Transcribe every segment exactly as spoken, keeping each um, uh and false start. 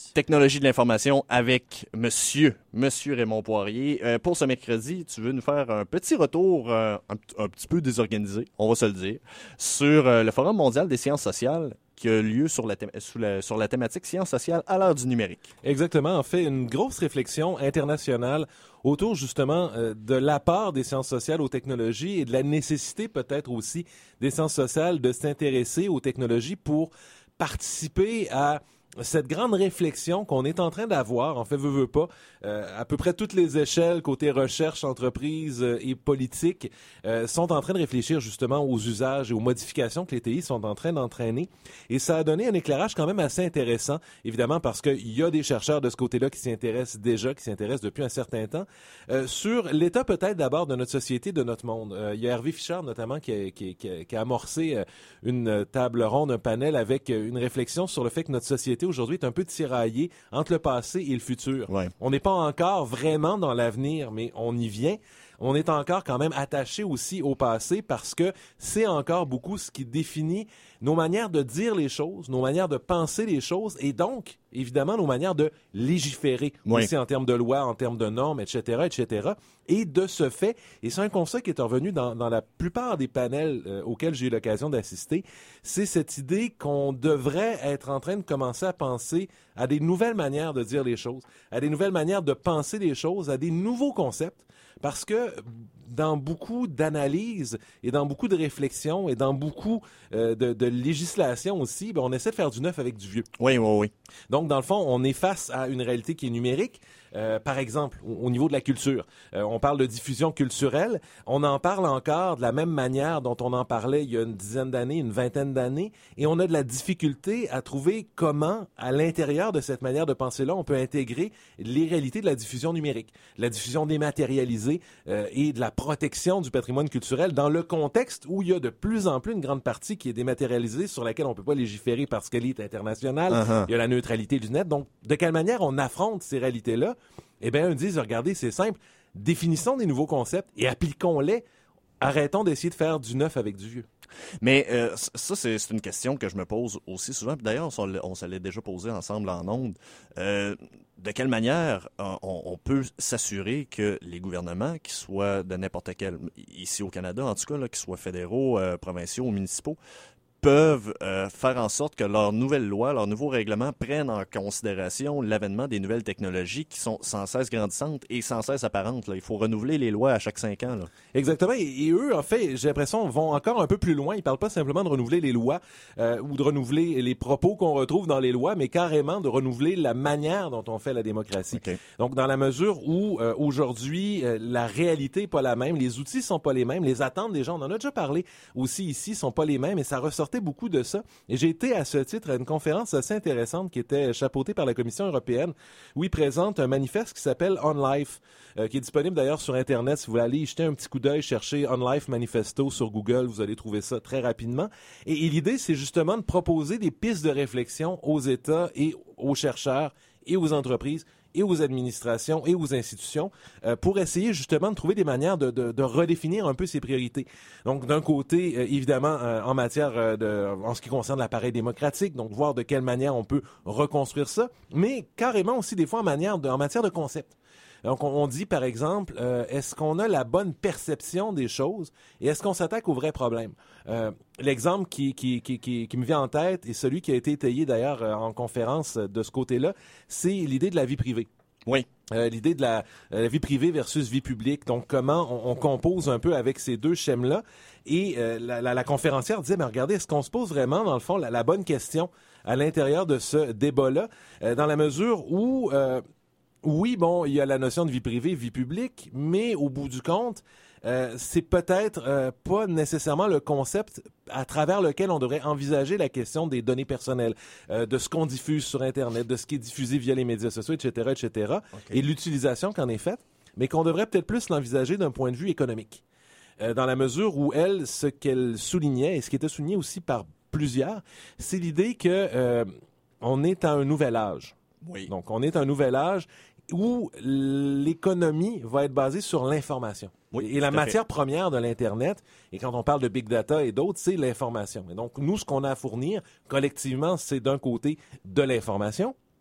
Technologie de l'information avec Monsieur, Monsieur Raymond Poirier. Euh, pour ce mercredi, tu veux nous faire un petit retour, euh, un, un petit peu désorganisé, on va se le dire, sur euh, le Forum mondial des sciences sociales qui a lieu sur la, thé- sous la, sur la thématique sciences sociales à l'heure du numérique. Exactement. En fait, une grosse réflexion internationale autour justement euh, de l'apport des sciences sociales aux technologies et de la nécessité peut-être aussi des sciences sociales de s'intéresser aux technologies pour participer à cette grande réflexion qu'on est en train d'avoir, en fait, veut, veut pas, euh, à peu près toutes les échelles, côté recherche, entreprise euh, et politique, euh, sont en train de réfléchir justement aux usages et aux modifications que les T I sont en train d'entraîner. Et ça a donné un éclairage quand même assez intéressant, évidemment parce qu'il y a des chercheurs de ce côté-là qui s'y intéressent déjà, qui s'y intéressent depuis un certain temps, euh, sur l'état peut-être d'abord de notre société, de notre monde. Euh, il y a Hervé Fischer notamment qui a, qui, qui, qui a amorcé euh, une table ronde, un panel avec euh, une réflexion sur le fait que notre société aujourd'hui est un peu tiraillée entre le passé et le futur. Ouais. On n'est pas encore vraiment dans l'avenir, mais on y vient. On est encore quand même attaché aussi au passé parce que c'est encore beaucoup ce qui définit nos manières de dire les choses, nos manières de penser les choses et donc, évidemment, nos manières de légiférer Oui. aussi en termes de loi, en termes de normes, et cetera, et cetera. Et de ce fait, et c'est un constat qui est revenu dans, dans la plupart des panels euh, auxquels j'ai eu l'occasion d'assister, c'est cette idée qu'on devrait être en train de commencer à penser à des nouvelles manières de dire les choses, à des nouvelles manières de penser les choses, à des nouveaux concepts. Parce que dans beaucoup d'analyses et dans beaucoup de réflexions et dans beaucoup euh, de, de législation aussi, ben, on essaie de faire du neuf avec du vieux. Oui, oui, oui. Donc, dans le fond, on est face à une réalité qui est numérique. Euh, par exemple, au, au niveau de la culture, euh, on parle de diffusion culturelle. On en parle encore de la même manière dont on en parlait il y a une dizaine d'années, une vingtaine d'années, et on a de la difficulté à trouver comment, à l'intérieur de cette manière de penser-là, on peut intégrer les réalités de la diffusion numérique, la diffusion dématérialisée euh, et de la protection du patrimoine culturel dans le contexte où il y a de plus en plus une grande partie qui est dématérialisée, sur laquelle on peut pas légiférer parce qu'elle est internationale. Uh-huh. Il y a la neutralité du net. Donc, de quelle manière on affronte ces réalités-là? Eh bien, eux disent, regardez, c'est simple, définissons des nouveaux concepts et appliquons-les. Arrêtons d'essayer de faire du neuf avec du vieux. Mais euh, ça, c'est, c'est une question que je me pose aussi souvent. Puis d'ailleurs, on, on se l'est déjà posé ensemble en ondes. Euh, de quelle manière on, on peut s'assurer que les gouvernements, qu'ils soient de n'importe quel, ici au Canada en tout cas, là, qu'ils soient fédéraux, euh, provinciaux ou municipaux, peuvent euh, faire en sorte que leurs nouvelles lois, leurs nouveaux règlements prennent en considération l'avènement des nouvelles technologies qui sont sans cesse grandissantes et sans cesse apparentes. Là. Il faut renouveler les lois à chaque cinq ans. Là. Exactement. Et, et eux, en fait, j'ai l'impression, vont encore un peu plus loin. Ils parlent pas simplement de renouveler les lois euh, ou de renouveler les propos qu'on retrouve dans les lois, mais carrément de renouveler la manière dont on fait la démocratie. Okay. Donc, dans la mesure où euh, aujourd'hui, euh, la réalité n'est pas la même, les outils sont pas les mêmes, les attentes des gens, on en a déjà parlé aussi ici, sont pas les mêmes et ça ressort beaucoup de ça. Et j'ai été à ce titre à une conférence assez intéressante qui était chapeautée par la Commission européenne où ils présentent un manifeste qui s'appelle On Life, euh, qui est disponible d'ailleurs sur Internet. Si vous voulez aller y jeter un petit coup d'œil, chercher On Life Manifesto sur Google, vous allez trouver ça très rapidement. Et, et l'idée, c'est justement de proposer des pistes de réflexion aux États et aux chercheurs et aux entreprises et aux administrations et aux institutions euh, pour essayer justement de trouver des manières de, de, de redéfinir un peu ces priorités. Donc, d'un côté, euh, évidemment, euh, en matière euh, de, en ce qui concerne l'appareil démocratique, donc voir de quelle manière on peut reconstruire ça, mais carrément aussi des fois en, manière de, en matière de concept. Donc, on, on dit, par exemple, euh, est-ce qu'on a la bonne perception des choses et est-ce qu'on s'attaque aux vrais problèmes? Euh, l'exemple qui, qui, qui, qui, qui me vient en tête et celui qui a été étayé d'ailleurs euh, en conférence euh, de ce côté-là, c'est l'idée de la vie privée. Oui. Euh, l'idée de la, euh, la vie privée versus vie publique. Donc, comment on, on compose un peu avec ces deux schèmes-là. Et euh, la, la, la conférencière disait, mais regardez, est-ce qu'on se pose vraiment, dans le fond, la, la bonne question à l'intérieur de ce débat-là, euh, dans la mesure où... Euh, Oui, bon, il y a la notion de vie privée, vie publique, mais au bout du compte, euh, c'est peut-être euh, pas nécessairement le concept à travers lequel on devrait envisager la question des données personnelles, euh, de ce qu'on diffuse sur Internet, de ce qui est diffusé via les médias sociaux, et cetera, et cetera, okay. Et l'utilisation qu'en est faite, mais qu'on devrait peut-être plus l'envisager d'un point de vue économique. Euh, dans la mesure où elle, ce qu'elle soulignait, et ce qui était souligné aussi par plusieurs, c'est l'idée que euh, on est à un nouvel âge. Oui. Donc, on est à un nouvel âge où l'économie va être basée sur l'information. Oui, et la matière fait. première de l'Internet, et quand on parle de Big Data et d'autres, c'est l'information. Et donc, nous, ce qu'on a à fournir, collectivement, c'est d'un côté de l'information,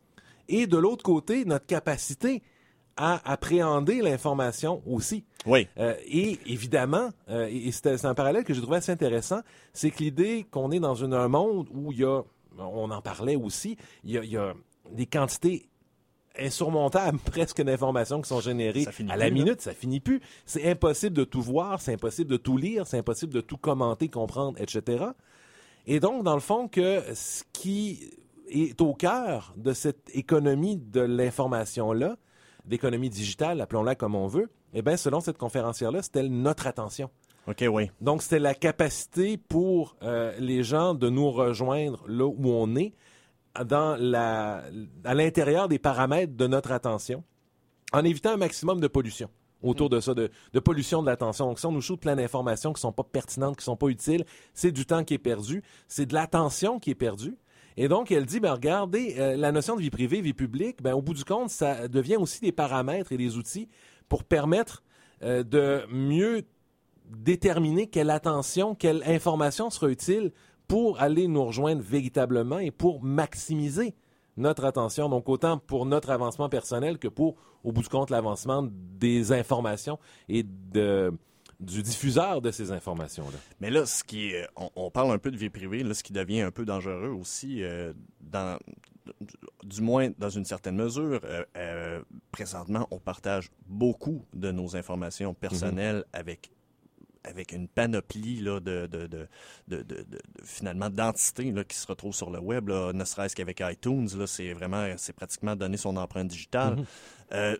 et de l'autre côté, notre capacité à appréhender l'information aussi. Oui. Euh, et évidemment, euh, et c'est, c'est un parallèle que j'ai trouvé assez intéressant, c'est que l'idée qu'on est dans une, un monde où il y a, on en parlait aussi, il y a, il y a des quantités insurmontables presque d'informations qui sont générées à la plus, minute, là. ça finit plus. C'est impossible de tout voir, c'est impossible de tout lire, c'est impossible de tout commenter, comprendre, et cetera. Et donc, dans le fond, que ce qui est au cœur de cette économie de l'information-là, d'économie digitale, appelons-la comme on veut, eh bien, selon cette conférencière-là, c'était notre attention. OK, oui. Donc, c'était la capacité pour euh, les gens de nous rejoindre là où on est, dans la, à l'intérieur des paramètres de notre attention, en évitant un maximum de pollution autour de ça, de, de pollution de l'attention. Donc, si on nous shoot plein d'informations qui ne sont pas pertinentes, qui ne sont pas utiles, c'est du temps qui est perdu, c'est de l'attention qui est perdue. Et donc, elle dit, ben regardez, euh, la notion de vie privée, vie publique, ben au bout du compte, ça devient aussi des paramètres et des outils pour permettre euh, de mieux déterminer quelle attention, quelle information sera utile pour aller nous rejoindre véritablement et pour maximiser notre attention. Donc, autant pour notre avancement personnel que pour, au bout du compte, l'avancement des informations et de... du diffuseur de ces informations-là. Mais là, ce qui est, on, on parle un peu de vie privée, là, ce qui devient un peu dangereux aussi, euh, dans, du moins dans une certaine mesure, euh, euh, présentement, on partage beaucoup de nos informations personnelles mm-hmm. avec avec une panoplie là, de, de, de, de, de, de, de finalement d'entités là, qui se retrouvent sur le web, là, ne serait-ce qu'avec iTunes, là, c'est vraiment, c'est pratiquement donner son empreinte digitale. Mm-hmm. Euh,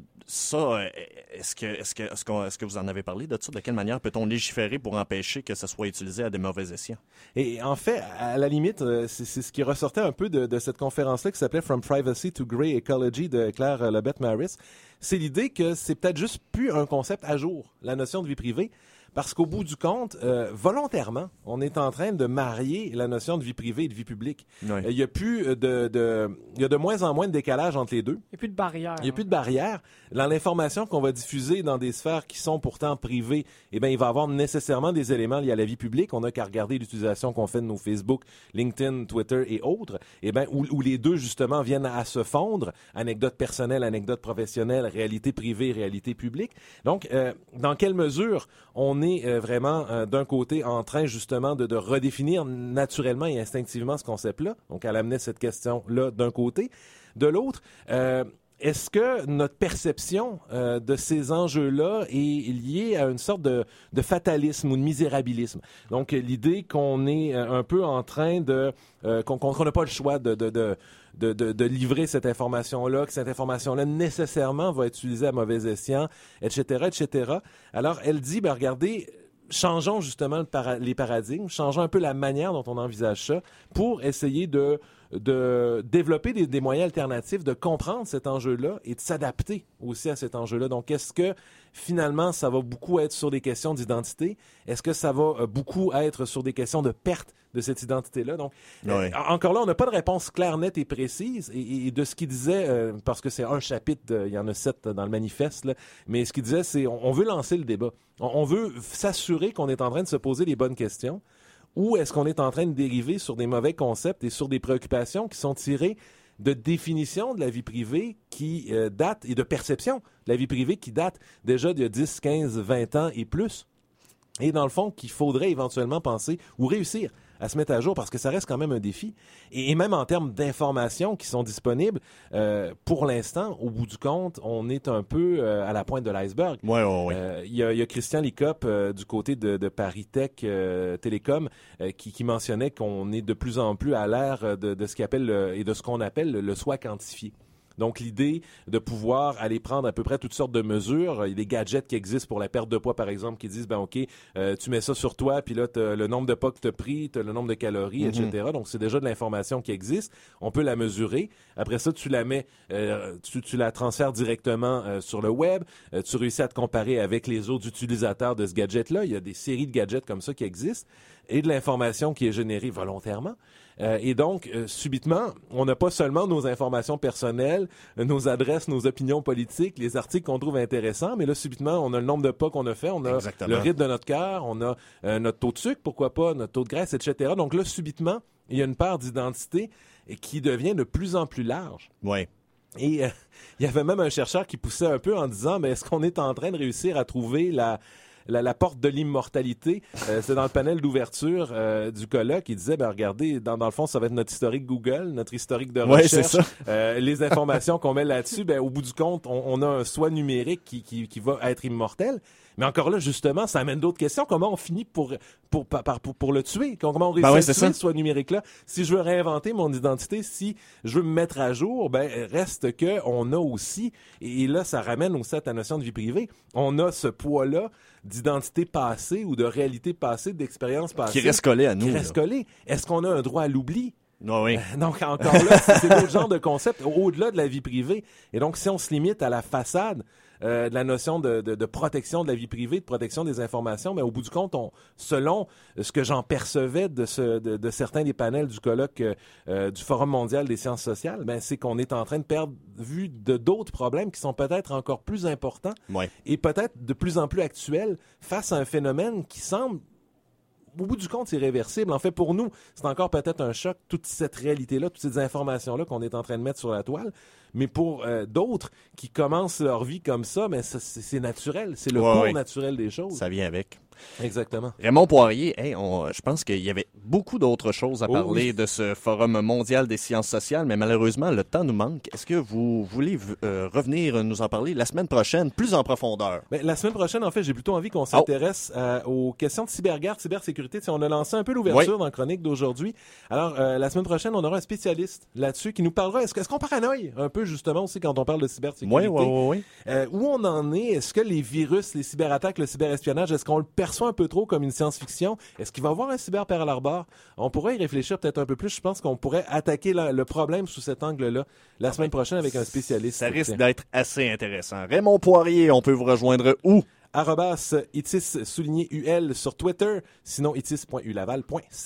Ça, est-ce que, est-ce que, est-ce que, est-ce que vous en avez parlé de ça? De quelle manière peut-on légiférer pour empêcher que ça soit utilisé à des mauvais escients? Et en fait, à la limite, c'est, c'est ce qui ressortait un peu de, de cette conférence-là qui s'appelait From Privacy to Grey Ecology de Claire Lebet-Maris. C'est l'idée que c'est peut-être juste plus un concept à jour, la notion de vie privée. Parce qu'au bout du compte, euh, volontairement, on est en train de marier la notion de vie privée et de vie publique. Oui. Euh, il y a plus de, de, il y a de moins en moins de décalage entre les deux. Il n'y a plus de barrière. Il n'y a plus de barrière. Dans l'information qu'on va diffuser dans des sphères qui sont pourtant privées, eh bien, il va y avoir nécessairement des éléments liés à la vie publique. On n'a qu'à regarder l'utilisation qu'on fait de nos Facebook, LinkedIn, Twitter et autres. Eh bien, où, où les deux, justement, viennent à se fondre. Anecdotes personnelles, anecdotes professionnelles, réalité privée, réalité publique. Donc, euh, dans quelle mesure on est euh, vraiment, euh, d'un côté, en train, justement, de, de redéfinir naturellement et instinctivement ce concept-là. Donc, elle amenait cette question-là d'un côté. De l'autre, euh, est-ce que notre perception euh, de ces enjeux-là est liée à une sorte de, de fatalisme ou de misérabilisme? Donc, l'idée qu'on est un peu en train de... Euh, qu'on qu'on n'a pas le choix de, de, de, de, de, de livrer cette information-là, que cette information-là nécessairement va être utilisée à mauvais escient, et cetera, et cetera. Alors, elle dit, ben regardez... changeons justement le para- les paradigmes, changeons un peu la manière dont on envisage ça pour essayer de, de développer des, des moyens alternatifs, de comprendre cet enjeu-là et de s'adapter aussi à cet enjeu-là. Donc, est-ce que finalement, ça va beaucoup être sur des questions d'identité? Est-ce que ça va beaucoup être sur des questions de perte de cette identité-là? Donc, oui. euh, encore là, on n'a pas de réponse claire, nette et précise. Et, et de ce qu'il disait, euh, parce que c'est un chapitre, de, il y en a sept dans le manifeste, là, mais ce qu'il disait, c'est on, on veut lancer le débat. On, on veut s'assurer qu'on est en train de se poser les bonnes questions. Ou est-ce qu'on est en train de dériver sur des mauvais concepts et sur des préoccupations qui sont tirées de définition de la vie privée qui euh, date et de perception de la vie privée qui date déjà d'il y a dix, quinze, vingt ans et plus. Et dans le fond, qu'il faudrait éventuellement penser ou réussir à se mettre à jour parce que ça reste quand même un défi. Et, et même en termes d'informations qui sont disponibles, euh, pour l'instant, au bout du compte, on est un peu euh, à la pointe de l'iceberg. Oui, oui, oui. Euh, il y a, y a Christian Licop euh, du côté de, de Paris Tech euh, Télécom euh, qui, qui mentionnait qu'on est de plus en plus à l'ère de, de ce qu'il appelle le, et de ce qu'on appelle le, le soi quantifié. Donc, l'idée de pouvoir aller prendre à peu près toutes sortes de mesures. Il y a des gadgets qui existent pour la perte de poids, par exemple, qui disent, ben OK, euh, tu mets ça sur toi, puis là, tu as le nombre de pas que tu as pris, tu as le nombre de calories, mm-hmm. et cetera. Donc, c'est déjà de l'information qui existe. On peut la mesurer. Après ça, tu la mets, euh, tu, tu la transfères directement euh, sur le web. Euh, tu réussis à te comparer avec les autres utilisateurs de ce gadget-là. Il y a des séries de gadgets comme ça qui existent et de l'information qui est générée volontairement. Euh, et donc, euh, subitement, on n'a pas seulement nos informations personnelles, nos adresses, nos opinions politiques, les articles qu'on trouve intéressants, mais là, subitement, on a le nombre de pas qu'on a fait, on a Exactement. Le rythme de notre cœur, on a euh, notre taux de sucre, pourquoi pas, notre taux de graisse, et cetera. Donc là, subitement, il y a une part d'identité qui devient de plus en plus large. Oui. Et euh, il y avait même un chercheur qui poussait un peu en disant, mais est-ce qu'on est en train de réussir à trouver la... La, la porte de l'immortalité, euh, c'est dans le panel d'ouverture euh, du colloque. Il disait, ben regardez, dans, dans le fond, ça va être notre historique Google, notre historique de ouais, recherche, c'est ça. Euh, les informations qu'on met là-dessus. Ben au bout du compte, on, on a un soi numérique qui, qui, qui va être immortel. Mais encore là, justement, ça amène d'autres questions. Comment on finit pour pour pour pour, pour le tuer? Comment on réussit ben ouais, à tuer ça. ce soi numérique-là? Si je veux réinventer mon identité, si je veux me mettre à jour, ben reste que on a aussi, et là, ça ramène aussi à ta notion de vie privée. On a ce poids-là d'identité passée ou de réalité passée, d'expérience passée. Qui reste collé à nous. Qui reste collé. Est-ce qu'on a un droit à l'oubli? Oh oui. Euh, donc, encore là, c'est, c'est d'autres genres de concepts au-delà de la vie privée. Et donc, si on se limite à la façade euh, de la notion de, de, de protection de la vie privée, de protection des informations, mais au bout du compte, on, selon ce que j'en percevais de, ce, de, de certains des panels du colloque euh, du Forum mondial des sciences sociales, ben, c'est qu'on est en train de perdre vue de d'autres problèmes qui sont peut-être encore plus importants ouais. et peut-être de plus en plus actuels face à un phénomène qui semble au bout du compte, c'est irréversible. En fait, pour nous, c'est encore peut-être un choc, toute cette réalité-là, toutes ces informations-là qu'on est en train de mettre sur la toile. Mais pour euh, d'autres qui commencent leur vie comme ça, mais ça, c'est, c'est naturel. C'est le ouais, cours ouais. naturel des choses. Ça vient avec. Exactement. Raymond Poirier, hey, on, je pense qu'il y avait beaucoup d'autres choses à Oh, parler oui. de ce Forum mondial des sciences sociales, mais malheureusement, le temps nous manque. Est-ce que vous voulez euh, revenir nous en parler la semaine prochaine, plus en profondeur? Ben, la semaine prochaine, en fait, j'ai plutôt envie qu'on s'intéresse oh. euh, aux questions de cybergarde, cybersécurité. T'sais, on a lancé un peu l'ouverture oui. dans la chronique d'aujourd'hui. Alors, euh, la semaine prochaine, on aura un spécialiste là-dessus qui nous parlera. Est-ce, que, est-ce qu'on paranoïe un peu, justement, aussi, quand on parle de cybersécurité? Oui, oui, oui. oui. Euh, où on en est? Est-ce que les virus, les cyberattaques, le cyberespionnage, est-ce qu'on le perçoit un peu trop comme une science-fiction? Est-ce qu'il va y avoir un cyber Pearl Harbor? On pourrait y réfléchir peut-être un peu plus. Je pense qu'on pourrait attaquer la, le problème sous cet angle-là la semaine prochaine avec un spécialiste. Ça risque d'être assez intéressant. Raymond Poirier, on peut vous rejoindre où? Arrobas itis souligné U L sur Twitter, sinon itis point u laval point c a.